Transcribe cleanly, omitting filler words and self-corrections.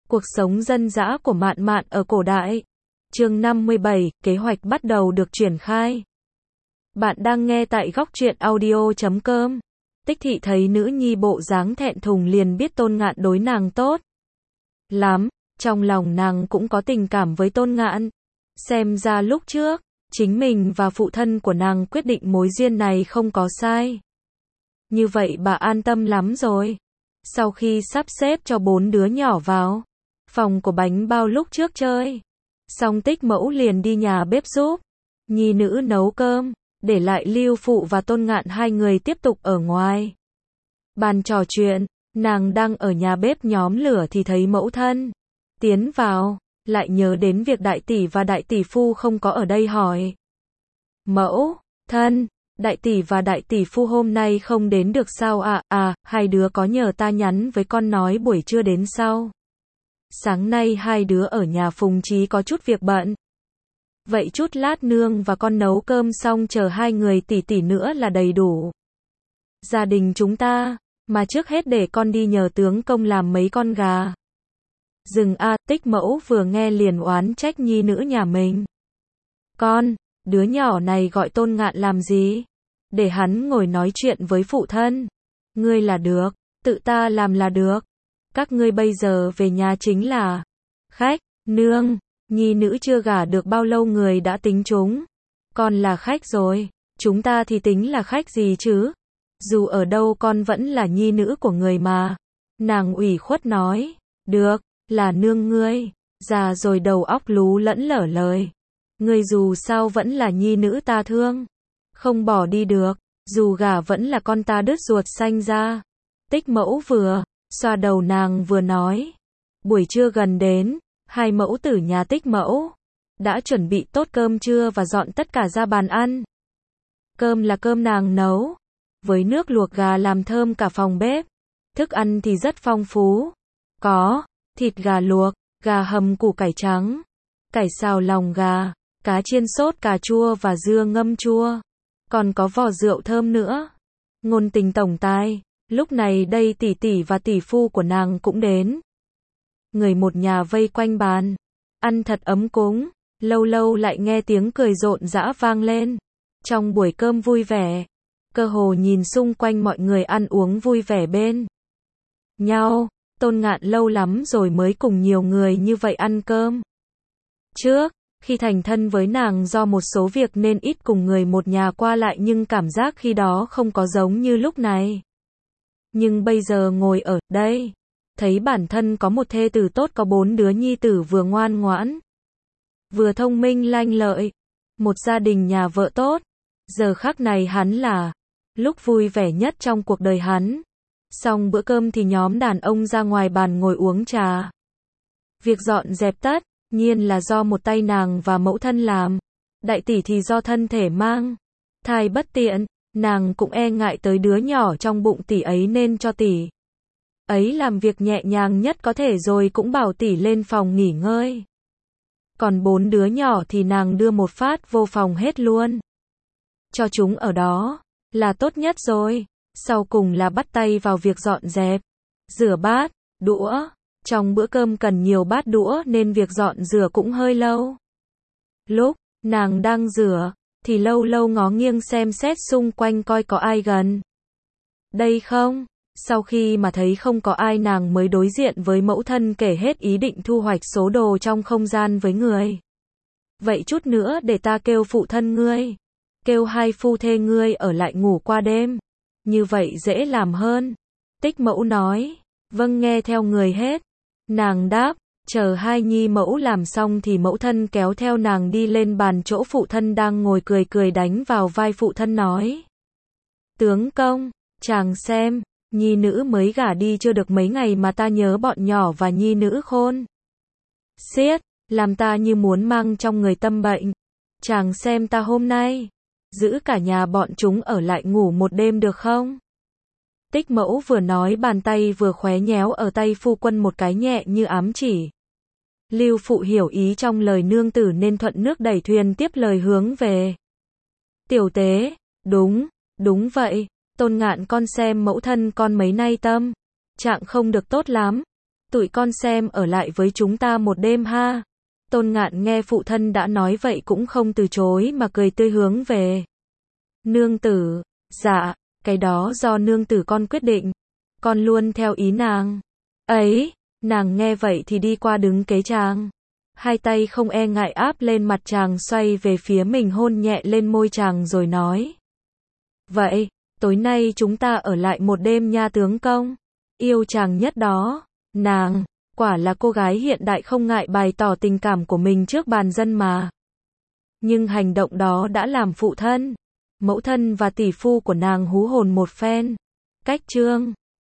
Cuộc sống dân dã của Mạn Mạn ở cổ đại. Chương 57, kế hoạch bắt đầu được triển khai. Bạn đang nghe tại góc truyện audio.com. Tích Thị thấy nữ nhi bộ dáng thẹn thùng liền biết Tôn Ngạn đối nàng tốt lắm, trong lòng nàng cũng có tình cảm với Tôn Ngạn. Xem ra lúc trước, chính mình và phụ thân của nàng quyết định mối duyên này không có sai. Như vậy bà an tâm lắm rồi. Sau khi sắp xếp cho 4 đứa nhỏ vào phòng của bánh bao lúc trước chơi xong, Tích Mẫu liền đi nhà bếp giúp nhi nữ nấu cơm, để lại Lưu Phụ và Tôn Ngạn hai người tiếp tục ở ngoài bàn trò chuyện. Nàng đang ở nhà bếp nhóm lửa thì thấy mẫu thân tiến vào, lại nhớ đến việc đại tỷ và đại tỷ phu không có ở đây, hỏi: Mẫu thân, đại tỷ và đại tỷ phu hôm nay không đến được sao ạ? Hai đứa có nhờ ta nhắn với con nói buổi trưa đến sau. Sáng nay hai đứa ở nhà Phùng Chí có chút việc bận. Vậy chút lát nương và con nấu cơm xong chờ hai người tỷ tỷ nữa là đầy đủ. Gia đình chúng ta, mà trước hết để con đi nhờ tướng công làm mấy con gà rừng. Tích Mẫu vừa nghe liền oán trách nhi nữ nhà mình. Con, đứa nhỏ này gọi Tôn Ngạn làm gì? Để hắn ngồi nói chuyện với phụ thân. Ngươi là được, tự ta làm là được. Các ngươi bây giờ về nhà chính là khách. Nương, nhi nữ chưa gả được bao lâu người đã tính chúng con là khách rồi. Chúng ta thì tính là khách gì chứ? Dù ở đâu con vẫn là nhi nữ của người mà. Nàng ủy khuất nói. Được, là nương ngươi già rồi đầu óc lú lẫn lở lời. Ngươi dù sao vẫn là nhi nữ ta thương, không bỏ đi được, dù gả vẫn là con ta đứt ruột sanh ra. Tích Mẫu vừa xoa đầu nàng vừa nói. Buổi trưa gần đến, hai mẫu tử nhà Tích Mẫu đã chuẩn bị tốt cơm trưa và dọn tất cả ra bàn ăn. Cơm là cơm nàng nấu, với nước luộc gà làm thơm cả phòng bếp. Thức ăn thì rất phong phú. Có thịt gà luộc, gà hầm củ cải trắng, cải xào lòng gà, cá chiên sốt cà chua và dưa ngâm chua. Còn có vò rượu thơm nữa. Ngôn tình tổng tài, lúc này đây tỷ tỷ và tỷ phu của nàng cũng đến. Người một nhà vây quanh bàn, ăn thật ấm cúng, lâu lâu lại nghe tiếng cười rộn rã vang lên. Trong buổi cơm vui vẻ, cơ hồ nhìn xung quanh mọi người ăn uống vui vẻ bên nhau. Tôn Ngạn lâu lắm rồi mới cùng nhiều người như vậy ăn cơm. Trước, khi thành thân với nàng do một số việc nên ít cùng người một nhà qua lại, nhưng cảm giác khi đó không có giống như lúc này. Nhưng bây giờ ngồi ở đây, thấy bản thân có một thê tử tốt, có 4 đứa nhi tử vừa ngoan ngoãn, vừa thông minh lanh lợi, một gia đình nhà vợ tốt. Giờ khắc này hắn là lúc vui vẻ nhất trong cuộc đời hắn. Xong bữa cơm thì nhóm đàn ông ra ngoài bàn ngồi uống trà. Việc dọn dẹp tất nhiên là do một tay nàng và mẫu thân làm. Đại tỷ thì do thân thể mang thai bất tiện, nàng cũng e ngại tới đứa nhỏ trong bụng tỷ ấy nên cho tỷ ấy làm việc nhẹ nhàng nhất có thể rồi cũng bảo tỷ lên phòng nghỉ ngơi. Còn 4 đứa nhỏ thì nàng đưa một phát vô phòng hết luôn. Cho chúng ở đó là tốt nhất rồi. Sau cùng là bắt tay vào việc dọn dẹp, rửa bát, đũa. Trong bữa cơm cần nhiều bát đũa nên việc dọn rửa cũng hơi lâu. Lúc nàng đang rửa, thì lâu lâu ngó nghiêng xem xét xung quanh coi có ai gần đây không. Sau khi mà thấy không có ai, nàng mới đối diện với mẫu thân kể hết ý định thu hoạch số đồ trong không gian với người. Vậy chút nữa để ta kêu phụ thân ngươi, kêu hai phu thê ngươi ở lại ngủ qua đêm. Như vậy dễ làm hơn. Tích Mẫu nói. Vâng, nghe theo người hết. Nàng đáp. Chờ hai nhi mẫu làm xong thì mẫu thân kéo theo nàng đi lên bàn chỗ phụ thân đang ngồi, cười cười đánh vào vai phụ thân nói: Tướng công, chàng xem, nhi nữ mới gả đi chưa được mấy ngày mà ta nhớ bọn nhỏ và nhi nữ khôn xiết, làm ta như muốn mang trong người tâm bệnh. Chàng xem ta hôm nay giữ cả nhà bọn chúng ở lại ngủ một đêm được không? Tích Mẫu vừa nói bàn tay vừa khóe nhéo ở tay phu quân một cái nhẹ như ám chỉ. Lưu Phụ hiểu ý trong lời nương tử nên thuận nước đẩy thuyền tiếp lời hướng về tiểu tế. Đúng vậy, Tôn Ngạn con xem mẫu thân con mấy nay tâm trạng không được tốt lắm. Tụi con xem ở lại với chúng ta một đêm ha. Tôn Ngạn nghe phụ thân đã nói vậy cũng không từ chối mà cười tươi hướng về. Nương tử, dạ, cái đó do nương tử con quyết định. Con luôn theo ý nàng. Ấy, nàng nghe vậy thì đi qua đứng kế chàng. Hai tay không e ngại áp lên mặt chàng, xoay về phía mình hôn nhẹ lên môi chàng rồi nói. Vậy, tối nay chúng ta ở lại một đêm nha tướng công. Yêu chàng nhất đó. Nàng, quả là cô gái hiện đại không ngại bày tỏ tình cảm của mình trước bàn dân mà. Nhưng hành động đó đã làm phụ thân, mẫu thân và tỷ phu của nàng hú hồn một phen. Cách chương